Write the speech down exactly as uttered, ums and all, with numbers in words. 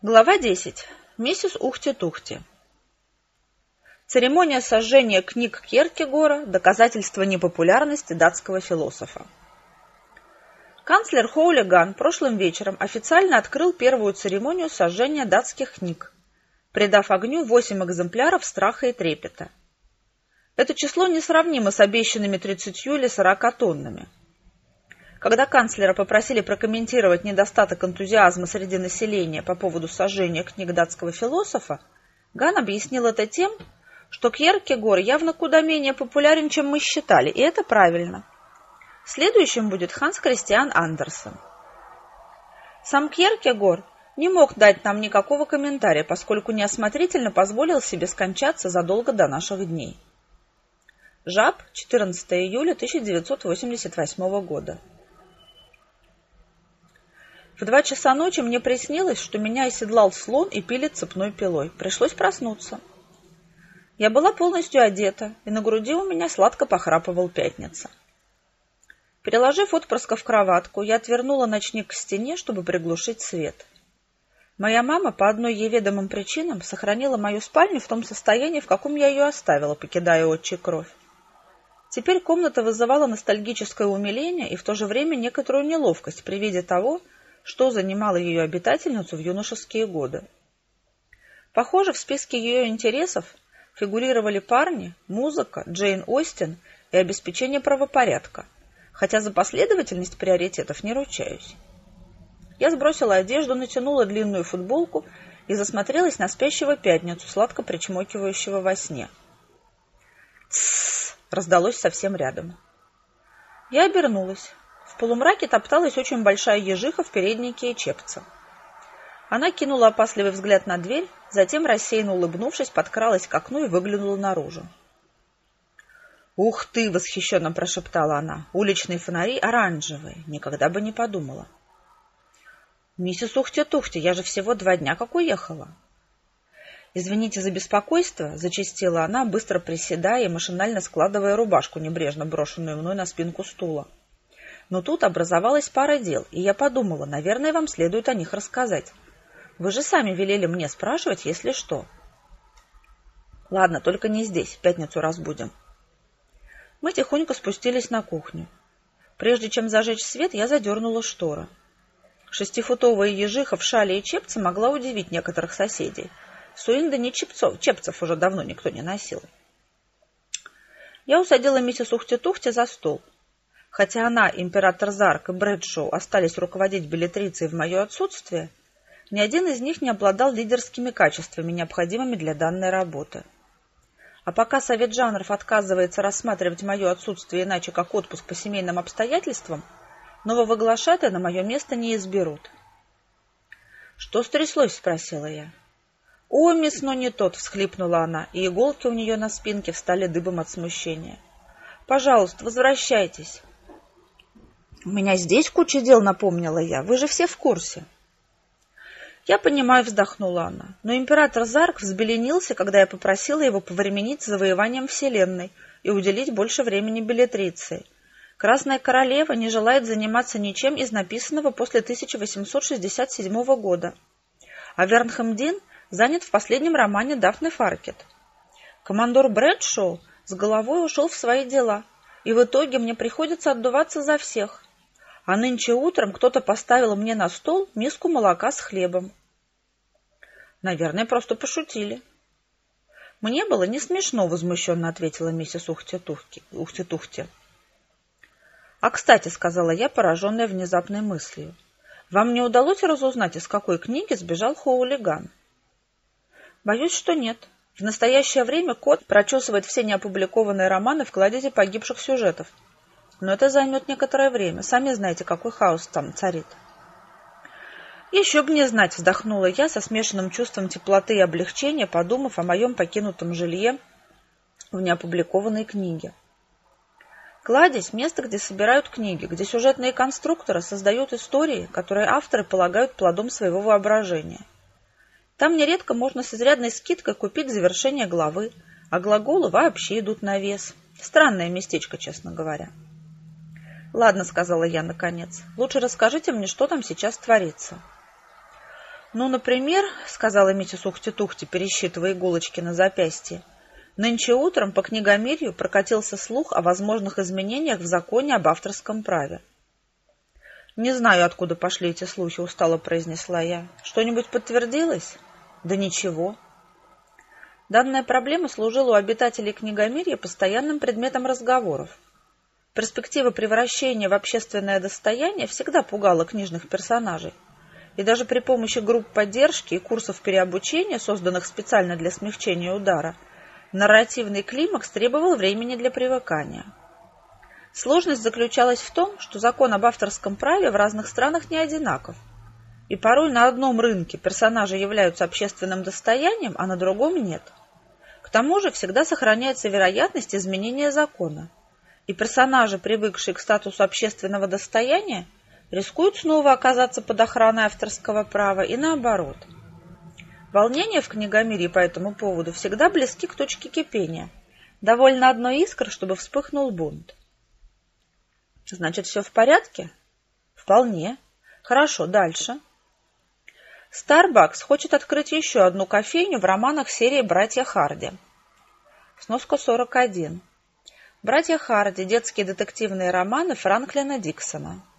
Глава десять. Миссис Ухти-Тухти. Церемония сожжения книг Кьеркегора – доказательство непопулярности датского философа. Канцлер Хоулиган прошлым вечером официально открыл первую церемонию сожжения датских книг, придав огню восемь экземпляров страха и трепета. Это число несравнимо с обещанными тридцатью или сорока тоннами. Когда канцлера попросили прокомментировать недостаток энтузиазма среди населения по поводу сожжения книг датского философа, Ган объяснил это тем, что Кьеркегор явно куда менее популярен, чем мы считали, и это правильно. Следующим будет Ханс Кристиан Андерсен. Сам Кьеркегор не мог дать нам никакого комментария, поскольку неосмотрительно позволил себе скончаться задолго до наших дней. Жаб, четырнадцатого июля тысяча девятьсот восемьдесят восьмого года. В два часа ночи мне приснилось, что меня оседлал слон и пилит цепной пилой. Пришлось проснуться. Я была полностью одета, и на груди у меня сладко похрапывал Пятница. Переложив отпрыска в кроватку, я отвернула ночник к стене, чтобы приглушить свет. Моя мама по одной ей ведомым причинам сохранила мою спальню в том состоянии, в каком я ее оставила, покидая отчий кровь. Теперь комната вызывала ностальгическое умиление и в то же время некоторую неловкость при виде того, что занимало ее обитательницу в юношеские годы. Похоже, в списке ее интересов фигурировали парни, музыка, Джейн Остин и обеспечение правопорядка, хотя за последовательность приоритетов не ручаюсь. Я сбросила одежду, натянула длинную футболку и засмотрелась на спящего Пятницу, сладко причмокивающего во сне. «Тссс!» — раздалось совсем рядом. Я обернулась. В полумраке топталась очень большая ежиха в переднике чепца. Она кинула опасливый взгляд на дверь, затем, рассеянно улыбнувшись, подкралась к окну и выглянула наружу. «Ух ты!» — восхищенно прошептала она. «Уличные фонари оранжевые. Никогда бы не подумала». «Миссис Ухти-Тухти, я же всего два дня как уехала». «Извините за беспокойство», — зачастила она, быстро приседая и машинально складывая рубашку, небрежно брошенную мной на спинку стула. Но тут образовалась пара дел, и я подумала, наверное, вам следует о них рассказать. Вы же сами велели мне спрашивать, если что. Ладно, только не здесь, в пятницу разбудим. Мы тихонько спустились на кухню. Прежде чем зажечь свет, я задернула шторы. Шестифутовая ежиха в шале и чепце могла удивить некоторых соседей. В Суиндоне чепцов, чепцев уже давно никто не носил. Я усадила миссис Ухти-Тухти за стол. Хотя она, император Зарк и Брэдшоу остались руководить беллетрицей в мое отсутствие, ни один из них не обладал лидерскими качествами, необходимыми для данной работы. А пока Совет жанров отказывается рассматривать мое отсутствие иначе как отпуск по семейным обстоятельствам, нового глашатая на мое место не изберут. «Что стряслось?» — спросила я. «О, мисс, но не тот!» — всхлипнула она, и иголки у нее на спинке встали дыбом от смущения. «Пожалуйста, возвращайтесь». «У меня здесь куча дел», — напомнила я. «Вы же все в курсе». «Я понимаю», — вздохнула она. «Но император Зарк взбеленился, когда я попросила его повременить с завоеванием Вселенной и уделить больше времени беллетриции. Красная королева не желает заниматься ничем из написанного после тысяча восемьсот шестьдесят седьмого года. А Вернхэм Дин занят в последнем романе Дафны Фаркет. Командор Брэдшоу с головой ушел в свои дела, и в итоге мне приходится отдуваться за всех. А нынче утром кто-то поставил мне на стол миску молока с хлебом». «Наверное, просто пошутили». «Мне было не смешно», — возмущенно ответила миссис Ухти-Тухти. «А, кстати», — сказала я, пораженная внезапной мыслью, «вам не удалось разузнать, из какой книги сбежал Хоулиган?» «Боюсь, что нет. В настоящее время кот прочесывает все неопубликованные романы в кладезе погибших сюжетов. Но это займет некоторое время. Сами знаете, какой хаос там царит». «Еще бы не знать», — вздохнула я со смешанным чувством теплоты и облегчения, подумав о моем покинутом жилье в неопубликованной книге. Кладезь — место, где собирают книги, где сюжетные конструкторы создают истории, которые авторы полагают плодом своего воображения. Там нередко можно с изрядной скидкой купить завершение главы, а глаголы вообще идут на вес. Странное местечко, честно говоря. «Ладно», — сказала я наконец, — «лучше расскажите мне, что там сейчас творится». «Ну, например, — сказала миссис Ухти-Тухти, пересчитывая иголочки на запястье, — нынче утром по книгомирью прокатился слух о возможных изменениях в законе об авторском праве». «Не знаю, откуда пошли эти слухи, — устало произнесла я. — Что-нибудь подтвердилось?» «Да ничего». Данная проблема служила у обитателей книгомирья постоянным предметом разговоров. Перспектива превращения в общественное достояние всегда пугала книжных персонажей, и даже при помощи групп поддержки и курсов переобучения, созданных специально для смягчения удара, нарративный климакс требовал времени для привыкания. Сложность заключалась в том, что закон об авторском праве в разных странах не одинаков, и порой на одном рынке персонажи являются общественным достоянием, а на другом нет. К тому же всегда сохраняется вероятность изменения закона, и персонажи, привыкшие к статусу общественного достояния, рискуют снова оказаться под охраной авторского права и наоборот. Волнения в книгомирье по этому поводу всегда близки к точке кипения. Довольно одной искры, чтобы вспыхнул бунт. Значит, все в порядке? Вполне. Хорошо, дальше. Starbucks хочет открыть еще одну кофейню в романах серии «Братья Харди». Сноска сорок один. «Братья Харди» – детские детективные романы Франклина Диксона.